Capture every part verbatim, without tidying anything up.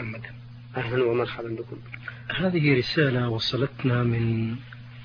محمد. أهلا ومرحبا بكم. هذه رسالة وصلتنا من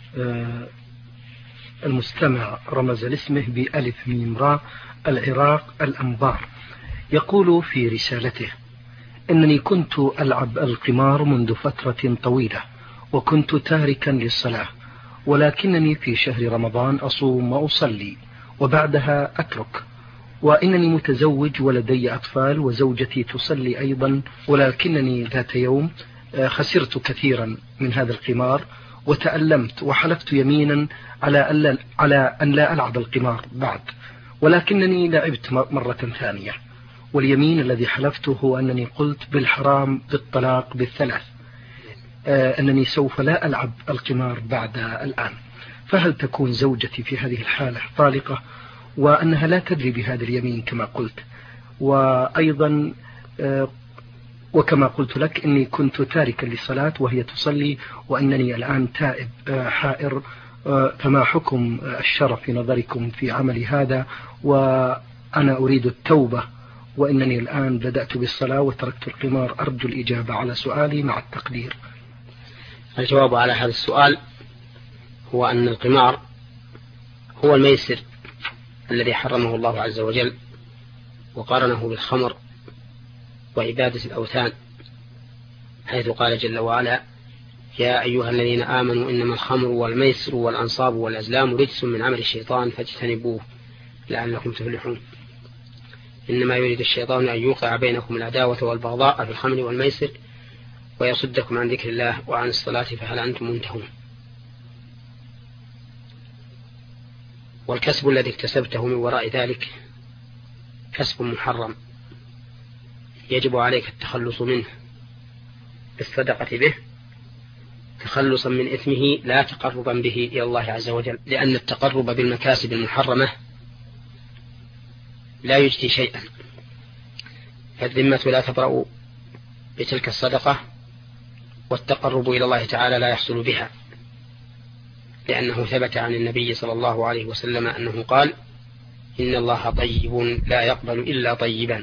المستمع رمز لاسمه بألف ميم راء العراق الأنبار. يقول في رسالته: إنني كنت ألعب القمار منذ فترة طويلة وكنت تاركا للصلاة، ولكنني في شهر رمضان أصوم وأصلي وبعدها أترك، وإنني متزوج ولدي أطفال وزوجتي تصلي أيضا، ولكنني ذات يوم خسرت كثيرا من هذا القمار وتألمت وحلفت يمينا على على أن لا ألعب القمار بعد، ولكنني لعبت مرة ثانية، واليمين الذي حلفته هو أنني قلت بالحرام بالطلاق بالثلاث آه أنني سوف لا ألعب القمار بعد الآن. فهل تكون زوجتي في هذه الحالة طالقة وأنها لا تدري بهذا اليمين كما قلت؟ وأيضا آه وكما قلت لك إني كنت تاركا للصلاة وهي تصلي، وأنني الآن تائب آه حائر، آه فما حكم الشرع في نظركم في عملي هذا؟ وأنا أريد التوبة، وإنني الآن بدأت بالصلاة وتركت القمار. أرجو الإجابة على سؤالي مع التقدير. الجواب على هذا السؤال هو أن القمار هو الميسر الذي حرمه الله عز وجل وقارنه بالخمر وعبادة الأوثان، حيث قال جل وعلا: يا أيها الذين آمنوا إنما الخمر والميسر والأنصاب والأزلام رجس من عمل الشيطان فاجتنبوه لعلكم تفلحون. إنما يريد الشيطان أن يوقع بينكم العداوة والبغضاء في الخمر والميسر ويصدكم عن ذكر الله وعن الصلاة فهل أنتم منتهون. والكسب الذي اكتسبته من وراء ذلك كسب محرم يجب عليك التخلص منه بالصدقة به تخلصا من إثمه لا تقربا به إلى الله عز وجل، لأن التقرب بالمكاسب المحرمة لا يجدي شيئا، فالذمة لا تبرأ بتلك الصدقة، والتقرب إلى الله تعالى لا يحصل بها، لأنه ثبت عن النبي صلى الله عليه وسلم أنه قال: إن الله طيب لا يقبل إلا طيبا.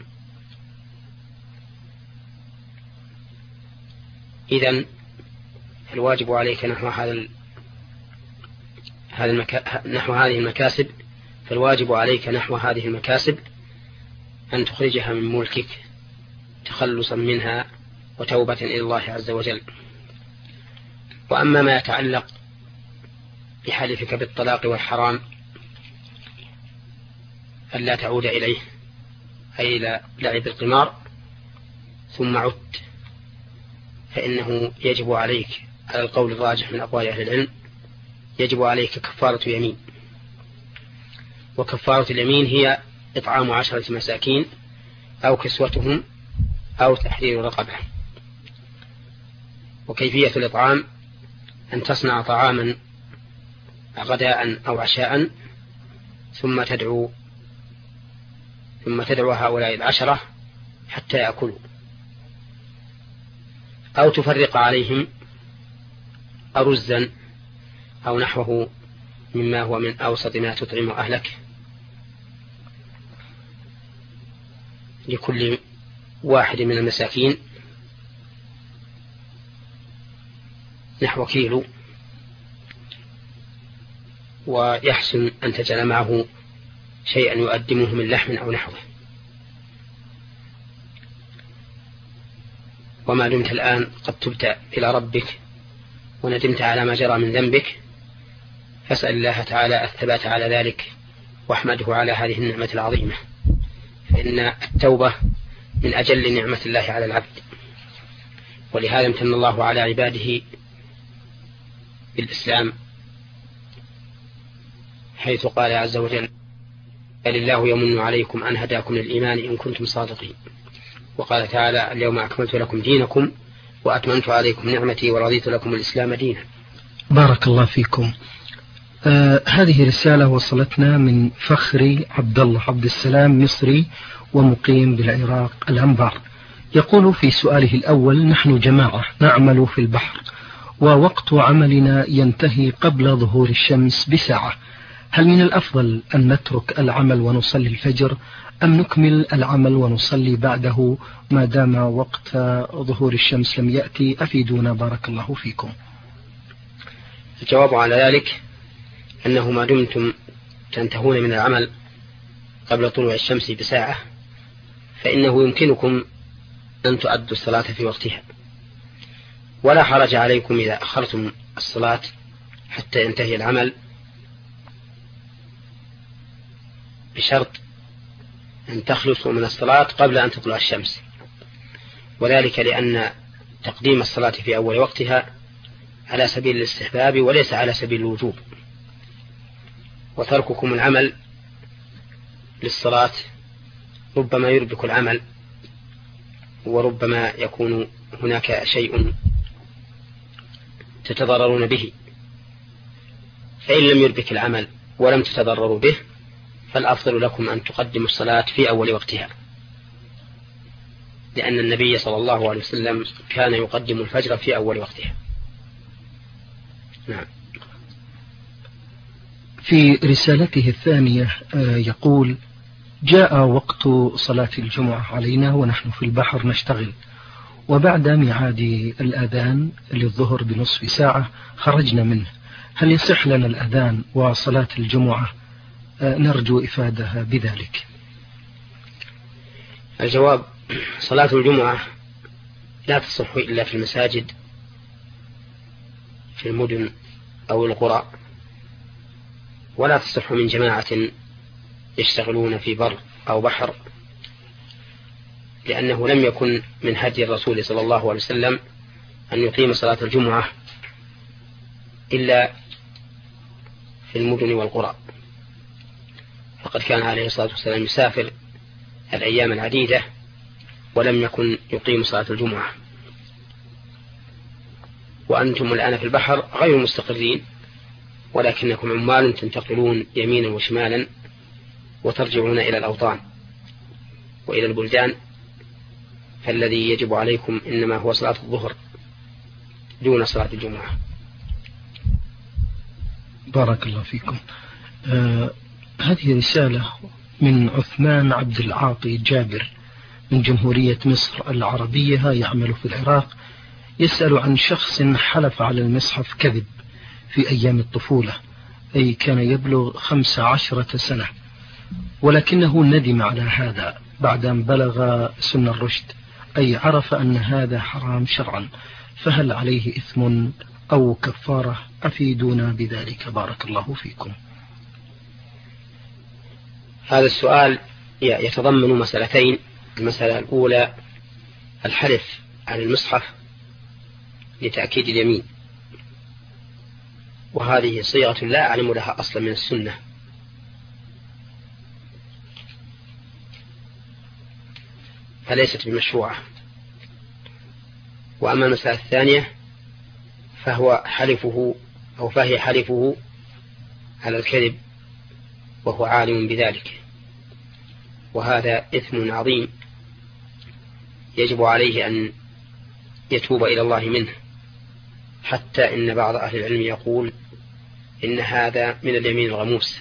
إذن الواجب عليك نحو هذا هذا المكا... نحو هذه المكاسب فالواجب عليك نحو هذه المكاسب أن تخرجها من ملكك تخلصا منها وتوبة إلى الله عز وجل. وأما ما يتعلق بحلفك بالطلاق والحرام ألا تعود إليه، أي إلى لعب القمار، ثم عدت، فإنه يجب عليك على القول الراجح من أقوال أهل العلم يجب عليك كفارة يمين، وكفارة اليمين هي إطعام عشرة مساكين أو كسوتهم أو تحرير رقبة. وكيفية الإطعام أن تصنع طعاما غداء أو عشاء ثم تدعو ثم تدعو هؤلاء العشرة حتى يأكلوا، أو تفرق عليهم أرزا أو نحوه مما هو من أوسط ما تطعم أهلك لكل واحد من المساكين نحو كيلو، ويحسن أن تجعل معه شيئا يقدمه من لحم أو نحوه. وما دمت الآن قد تبت إلى ربك وندمت على ما جرى من ذنبك فاسأل الله تعالى الثبات على ذلك واحمده على هذه النعمة العظيمة، فإن التوبة من أجل نعمة الله على العبد، ولهذا امتن الله على عباده بالإسلام، حيث قال عز وجل: بل الله يمن عليكم أن هداكم للإيمان إن كنتم صادقين. وقال تعالى: اليوم أكملت لكم دينكم وأتممت عليكم نعمتي ورضيت لكم الإسلام دينا. بارك الله فيكم. آه هذه رسالة وصلتنا من فخري عبد الله عبد السلام، مصري ومقيم بالعراق الأنبار. يقول في سؤاله الأول: نحن جماعة نعمل في البحر ووقت عملنا ينتهي قبل ظهور الشمس بساعة، هل من الأفضل أن نترك العمل ونصلي الفجر أم نكمل العمل ونصلي بعده ما دام وقت ظهور الشمس لم يأتي؟ أفيدونا بارك الله فيكم. الجواب على ذلك أنه ما دمتم تنتهون من العمل قبل طلوع الشمس بساعة فإنه يمكنكم أن تؤدوا الصلاة في وقتها، ولا حرج عليكم إذا أخرتم الصلاة حتى ينتهي العمل، بشرط أن تخلصوا من الصلاة قبل أن تطلع الشمس، وذلك لأن تقديم الصلاة في أول وقتها على سبيل الاستحباب وليس على سبيل الوجوب، وترككم العمل للصلاة ربما يربك العمل، وربما يكون هناك شيء تتضررون به، فإن لم يربك العمل ولم تتضرروا به فالأفضل لكم أن تقدموا الصلاة في أول وقتها، لأن النبي صلى الله عليه وسلم كان يقدم الفجر في أول وقتها. نعم. في رسالته الثانية يقول: جاء وقت صلاة الجمعة علينا ونحن في البحر نشتغل، وبعد ميعاد الأذان للظهر بنصف ساعة خرجنا منه، هل يصح لنا الأذان وصلاة الجمعة؟ نرجو إفادة بذلك. الجواب: صلاة الجمعة لا تصح إلا في المساجد في المدن أو القرى، ولا تصح من جماعة يشتغلون في بر أو بحر، لأنه لم يكن من هدي الرسول صلى الله عليه وسلم أن يقيم صلاة الجمعة إلا في المدن والقرى، فقد كان عليه الصلاة والسلام يسافر الأيام العديدة ولم يكن يقيم صلاة الجمعة. وأنتم الآن في البحر غير مستقرين، ولكنكم عمال تنتقلون يمينا وشمالا وترجعون إلى الأوطان وإلى البلدان، فالذي يجب عليكم إنما هو صلاة الظهر دون صلاة الجمعة. بارك الله فيكم. آه هذه رسالة من عثمان عبد العاطي جابر من جمهورية مصر العربية، يعمل في العراق، يسأل عن شخص حلف على المصحف كذب في أيام الطفولة، أي كان يبلغ خمس عشرة سنة، ولكنه ندم على هذا بعد أن بلغ سن الرشد، أي عرف أن هذا حرام شرعا، فهل عليه إثم أو كفارة؟ أفيدونا بذلك بارك الله فيكم. هذا السؤال يتضمن مسألتين. المسألة الأولى الحلف على المصحف لتأكيد اليمين، وهذه صيغة لا أعلم لها أصلا من السنة، فليست بمشروعة. وأما المسألة الثانية فهو حلفه أو فهي حلفه على الكذب وهو عالم بذلك، وهذا إثم عظيم يجب عليه أن يتوب إلى الله منه، حتى إن بعض أهل العلم يقول إن هذا من اليمين الغموس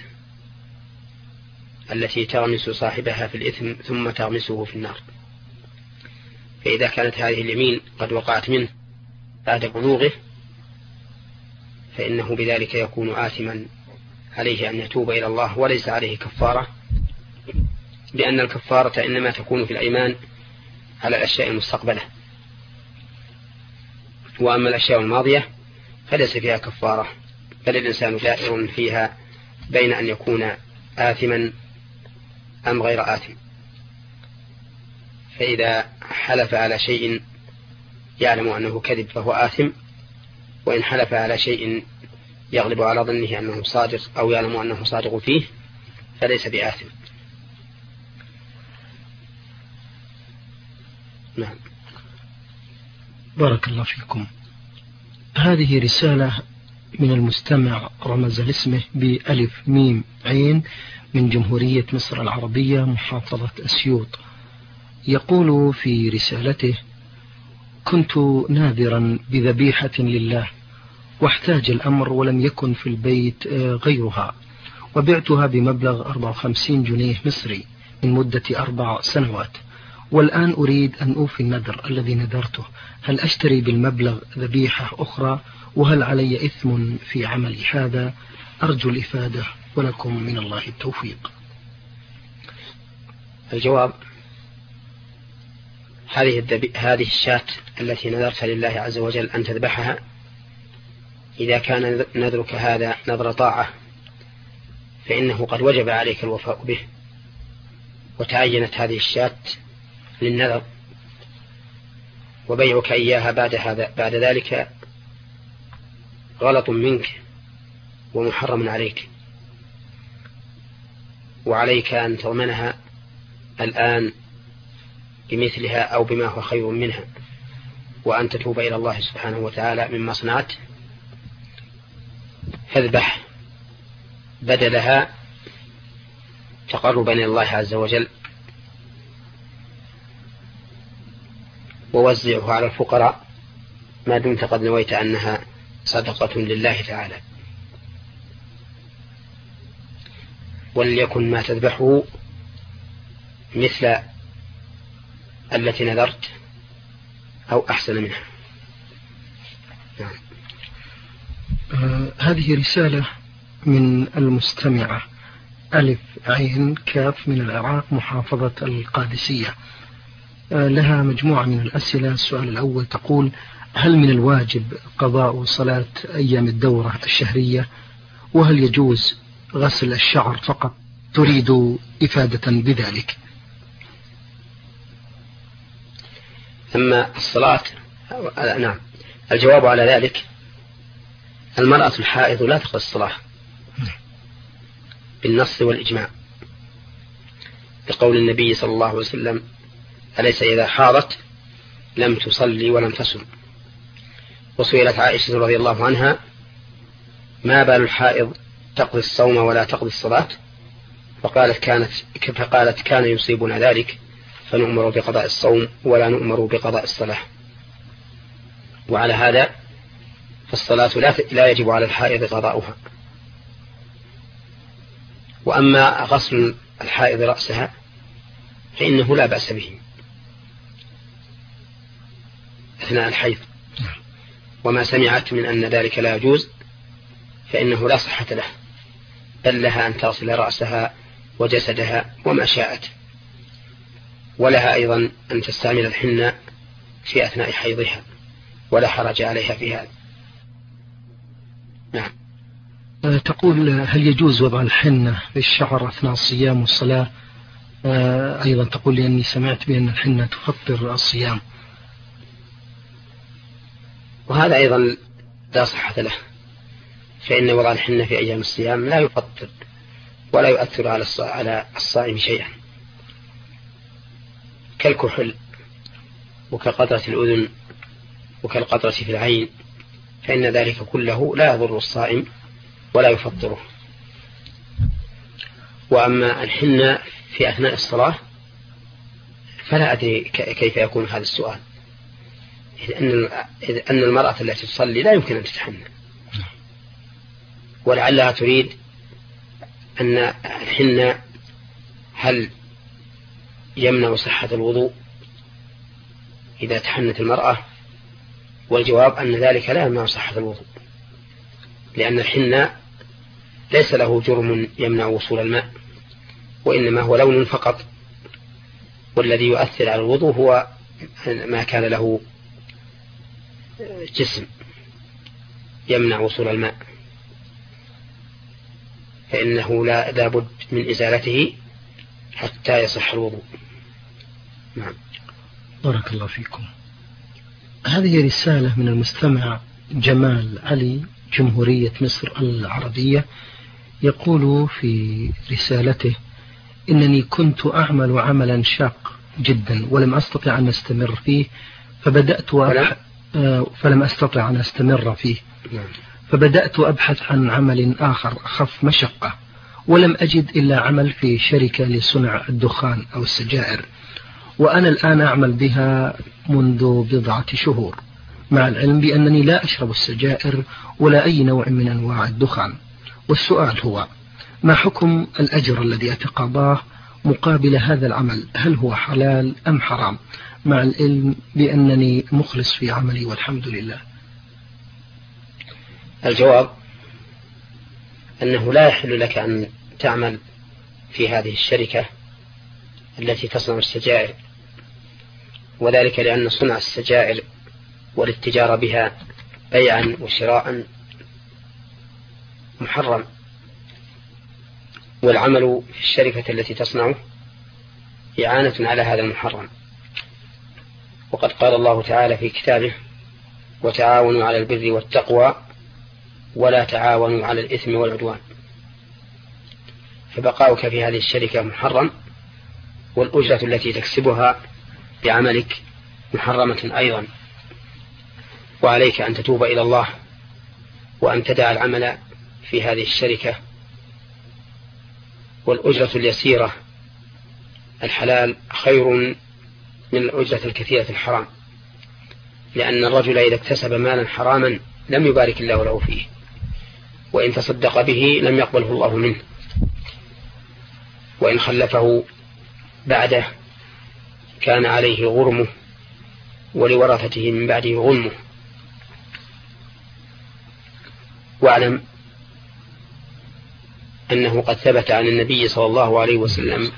التي تغمس صاحبها في الإثم ثم تغمسه في النار. فإذا كانت هذه اليمين قد وقعت منه بعد بلوغه فإنه بذلك يكون آثما، عليه أن يتوب إلى الله وليس عليه كفارة، لأن الكفارة إنما تكون في الأيمان على الأشياء المستقبلة، وأما الأشياء الماضية فليس فيها كفارة، بل الإنسان جائر فيها بين أن يكون آثما أم غير آثم. فإذا حلف على شيء يعلم أنه كذب فهو آثم، وإن حلف على شيء يغلب على ظنه أنه صادق أو يعلم أنه صادق فيه فليس بآثم. نعم. بارك الله فيكم. هذه رسالة من المستمع رمز لاسمه بألف ميم عين من جمهورية مصر العربية محافظة أسيوط، يقول في رسالته: كنت ناذرا بذبيحة لله واحتاج الأمر ولم يكن في البيت غيرها، وبعتها بمبلغ أربعة وخمسين جنيه مصري من مدة أربع سنوات، والآن أريد أن أوفي النذر الذي نذرته. هل أشتري بالمبلغ ذبيحة أخرى؟ وهل علي إثم في عمل هذا؟ أرجو الإفادة ولكم من الله التوفيق. الجواب: هذه الذبي... هذه الشاة التي نذرت لله عز وجل أن تذبحها، إذا كان نذرك هذا نذر طاعة فإنه قد وجب عليك الوفاء به، وتعينت هذه الشاة للنذر، وبيعك إياها بعد هذا بعد ذلك غلط منك ومحرم عليك، وعليك أن تضمنها الآن بمثلها أو بما هو خير منها، وأن تتوب إلى الله سبحانه وتعالى مما صنعت، فاذبح بدلها تقربا إلى الله عز وجل، ووزعه على الفقراء ما دمت قد نويت أنها صدقة لله تعالى. وليكن ما تذبحه مثل التي نذرت أو أحسن منها. نعم. آه هذه رسالة من المستمعة ألف عين كاف من العراق محافظة القادسية. آه لها مجموعة من الأسئلة. السؤال الأول تقول: هل من الواجب قضاء صلاة أيام الدورة الشهرية؟ وهل يجوز غسل الشعر فقط؟ تريد إفادة بذلك. أما الصلاة، نعم، الجواب على ذلك: المرأة الحائض لا تقضي الصلاة بالنص والإجماع، بقول النبي صلى الله عليه وسلم: أليس إذا حاضت لم تصلي ولم تصم. وسئلت عائشة رضي الله عنها: ما بال الحائض تقضي الصوم ولا تقضي الصلاة؟ فقالت كانت فقالت كان يصيبنا ذلك فنؤمر بقضاء الصوم ولا نؤمر بقضاء الصلاة. وعلى هذا فالصلاة لا يجب على الحائض قضاؤها. وأما غسل الحائض رأسها فإنه لا بأس به أثناء الحيض، وما سمعت من أن ذلك لا يجوز فإنه لا صحة له، بل لها أن تغسل رأسها وجسدها وما شاءت، ولها أيضا أن تستعمل الحنة في أثناء حيضها ولا حرج عليها في هذا. نعم. تقول: هل يجوز وضع الحنة للشعر أثناء الصيام والصلاة؟ أيضا تقول: لأني سمعت بأن الحنة تفطر الصيام. وهذا أيضا لا صحة له، فإن وضع الحنة في أيام الصيام لا يفطر ولا يؤثر على الصائم شيئا، كالكحل وكقطرة الأذن وكالقطرة في العين، فإن ذلك كله لا يضر الصائم ولا يفطره. وأما الحنة في أثناء الصلاة فلا أدري كيف يكون هذا السؤال، إذ أن المرأة التي تصلي لا يمكن أن تتحنى، ولعلها تريد أن الحنة هل يمنع صحة الوضوء إذا تحنت المرأة؟ والجواب أن ذلك لا يمنع صحة الوضوء، لأن الحنة ليس له جرم يمنع وصول الماء، وإنما هو لون فقط، والذي يؤثر على الوضوء هو ما كان له جسم يمنع وصول الماء، فإنه لا لابد من إزالته حتى يصح الوضوء. نعم. بارك الله فيكم. هذه رسالة من المستمع جمال علي جمهورية مصر العربية، يقول في رسالته: إنني كنت أعمل عملا شاق جدا ولم أستطع أن أستمر فيه، فبدأت أبحث فلم أستطع أن أستمر فيه فبدأت أبحث عن عمل آخر أخف مشقة، ولم أجد إلا عمل في شركة لصنع الدخان أو السجائر، وأنا الآن أعمل بها منذ بضعة شهور، مع العلم بأنني لا أشرب السجائر ولا أي نوع من أنواع الدخان. والسؤال هو: ما حكم الأجر الذي أتقاضاه مقابل هذا العمل؟ هل هو حلال أم حرام، مع العلم بأنني مخلص في عملي والحمد لله؟ الجواب أنه لا يحل لك أن تعمل في هذه الشركة التي تصنع السجائر، وذلك لأن صنع السجائر والاتجار بها بيعا وشراء محرم، والعمل في الشركة التي تصنعه إعانة على هذا المحرم. وقد قال الله تعالى في كتابه: وتعاونوا على البر والتقوى ولا تعاونوا على الإثم والعدوان. فبقاؤك في هذه الشركة محرم، والأجرة التي تكسبها بعملك محرمة أيضا، وعليك أن تتوب إلى الله وأن تدع العمل في هذه الشركة. والأجرة اليسيرة الحلال خير من الأجرة الكثيرة الحرام، لأن الرجل إذا اكتسب مالا حراما لم يبارك الله له فيه، وإن تصدق به لم يقبله الله منه، وإن خلفه بعده كان عليه غرمه ولورثته من بعده غنمه. واعلم أنه قد ثبت عن النبي صلى الله عليه وسلم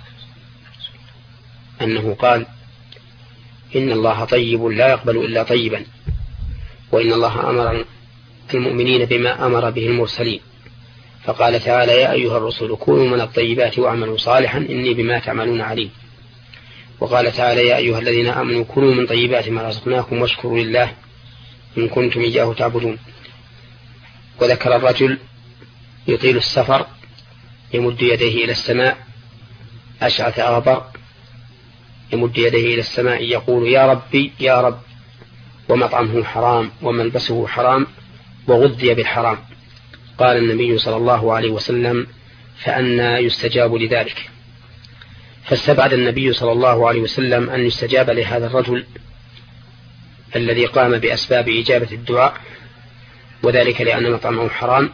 أنه قال: إن الله طيب لا يقبل إلا طيبا، وإن الله أمر المؤمنين بما أمر به المرسلين، فقال تعالى: يا أيها الرسل كونوا من الطيبات واعملوا صالحا إني بما تعملون عليم. وقال تعالى: يا أيها الذين آمنوا كونوا من طيبات ما رزقناكم واشكروا لله إن كنتم إياه تعبدون. وذكر الرجل يطيل السفر يمد يديه إلى السماء أشعث أغبر، يمد يديه إلى السماء يقول: يا ربي يا رب، ومطعمه حرام وملبسه حرام وغذي بالحرام. قال النبي صلى الله عليه وسلم: فأنى يستجاب لذلك؟ فاستبعد النبي صلى الله عليه وسلم أن يستجاب لهذا الرجل الذي قام بأسباب إجابة الدعاء، وذلك لأن مطعمه حرام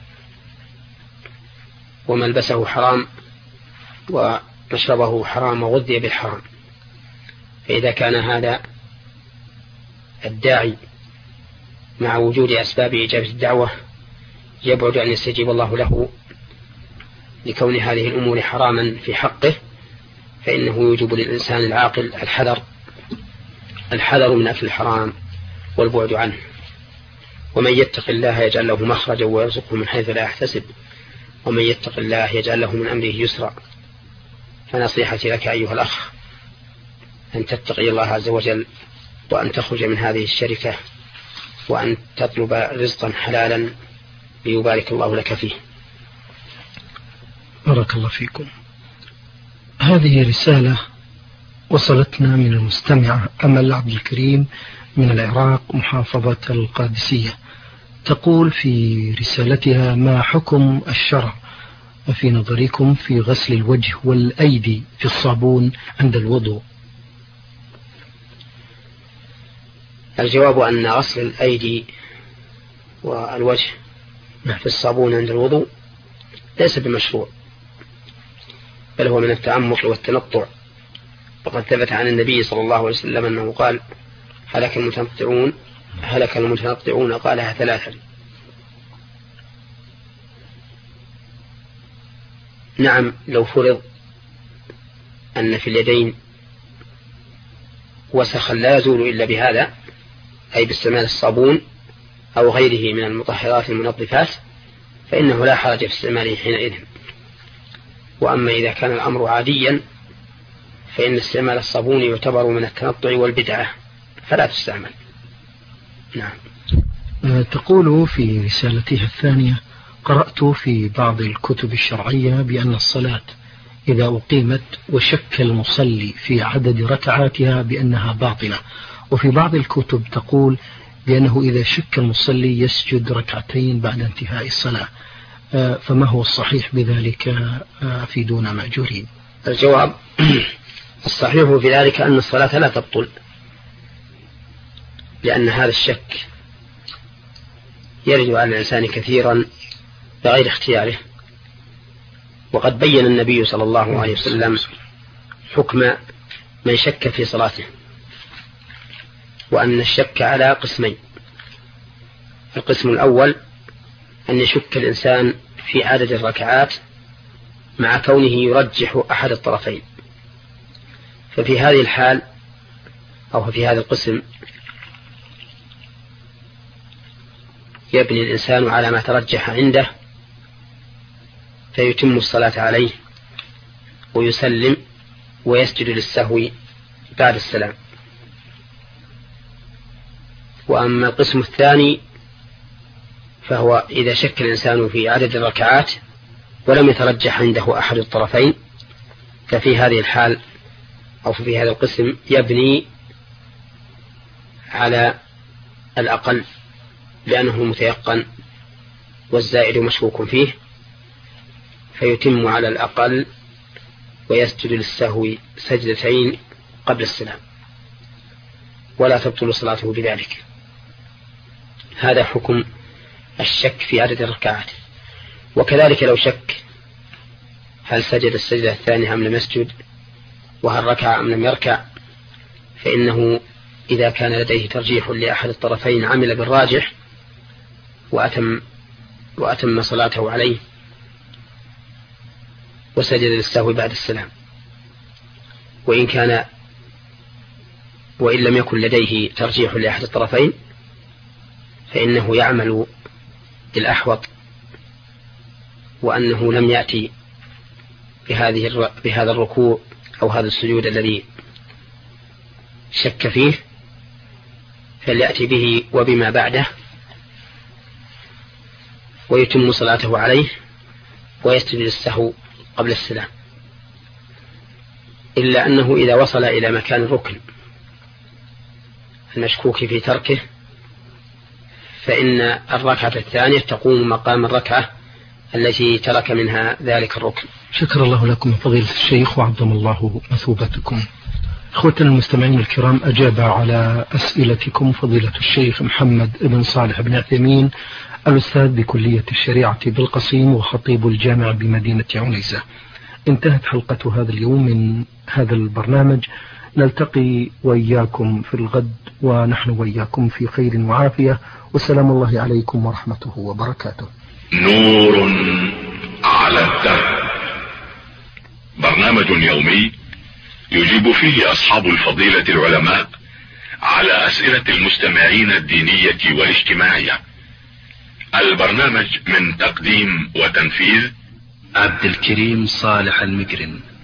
وملبسه حرام ومشربه حرام وغذي بالحرام. فإذا كان هذا الداعي مع وجود أسباب إجابة الدعوة يبعد أن يستجيب الله له لكون هذه الأمور حراما في حقه، فإنه يوجب للإنسان العاقل الحذر الحذر من أكل الحرام والبعد عنه. ومن يتق الله يجعل له مخرجا ويرزقه من حيث لا يحتسب، ومن يتق الله يجعل له من أمره يسرا. فنصيحتي لك أيها الأخ أن تتقي الله عز وجل، وأن تخرج من هذه الشركة، وأن تطلب رزقا حلالا ليبارك الله لك فيه. بارك الله فيكم. هذه رسالة وصلتنا من المستمعة أمل عبد الكريم من العراق محافظة القادسية، تقول في رسالتها: ما حكم الشرع في نظركم في غسل الوجه والأيدي في الصابون عند الوضوء؟ الجواب أن غسل الأيدي والوجه في الصابون عند الوضوء ليس بمشروع، بل هو من التعمق والتنطع. وقد ثبت عن النبي صلى الله عليه وسلم أنه قال: هلك المتنطعون هلك المتنطعون قالها ثلاثا. نعم، لو فرض أن في اليدين وسخا لا يزول إلا بهذا، أي باستعمال الصابون أو غيره من المطهرات المنظفات، فإنه لا حرج في استعماله حينئذ. وأما إذا كان الأمر عاديا فإن استعمال الصابون يعتبر من التنطع والبدعة فلا تستعمل. نعم. تقول في رسالتها الثانية: قرأت في بعض الكتب الشرعية بأن الصلاة إذا أقيمت وشك المصلي في عدد ركعاتها بأنها باطلة، وفي بعض الكتب تقول بأنه إذا شك المصلي يسجد ركعتين بعد انتهاء الصلاة، فما هو الصحيح بذلك؟ أفيدونا مأجورين. الجواب: الصحيح في ذلك أن الصلاة لا تبطل، لأن هذا الشك يرد على الإنسان كثيرا بغير اختياره، وقد بين النبي صلى الله عليه وسلم حكم من شك في صلاته، وأن الشك على قسمين. القسم الأول أن يشك الإنسان في عدد الركعات مع كونه يرجح أحد الطرفين، ففي هذه الحال أو في هذا القسم يبني الإنسان على ما ترجح عنده فيتم الصلاة عليه ويسلم ويسجد للسهو بعد السلام. وأما القسم الثاني فهو إذا شك الإنسان في عدد الركعات ولم يترجح عنده أحد الطرفين، ففي هذه الحال أو في هذا القسم يبني على الأقل لأنه متيقن والزائد مشكوك فيه، فيتم على الأقل ويسجد للسهو سجدتين قبل السلام ولا تبطل صلاته بذلك. هذا حكم الشك في عدد الركعات. وكذلك لو شك هل سجد السجدة الثانية أم لم يسجد وهل ركع أم لم يركع، فإنه إذا كان لديه ترجيح لأحد الطرفين عمل بالراجح وأتم, وأتم صلاته عليه وسجد للسهو بعد السلام. وإن كان وإن لم يكن لديه ترجيح لأحد الطرفين فإنه يعمل بالأحوط، وأنه لم يأتي بهذه بهذا الركوع أو هذا السجود الذي شك فيه، فليأتي به وبما بعده ويتم صلاته عليه ويسجد للسهو قبل السلام. إلا أنه إذا وصل إلى مكان الركن المشكوك في تركه فإن الركعة الثانية تقوم مقام الركعة التي ترك منها ذلك الركن. شكر الله لكم فضيلة الشيخ وعظم الله مثوبتكم. إخوتنا المستمعين الكرام، أجاب على أسئلتكم فضيلة الشيخ محمد بن صالح بن عثيمين الأستاذ بكلية الشريعة بالقصيم وخطيب الجامع بمدينة عنيزة. انتهت حلقة هذا اليوم من هذا البرنامج، نلتقي وإياكم في الغد ونحن وإياكم في خير وعافية، والسلام الله عليكم ورحمته وبركاته. نور على الدرب، برنامج يومي يجيب فيه أصحاب الفضيلة العلماء على أسئلة المستمعين الدينية والاجتماعية. البرنامج من تقديم وتنفيذ عبد الكريم صالح المقرن.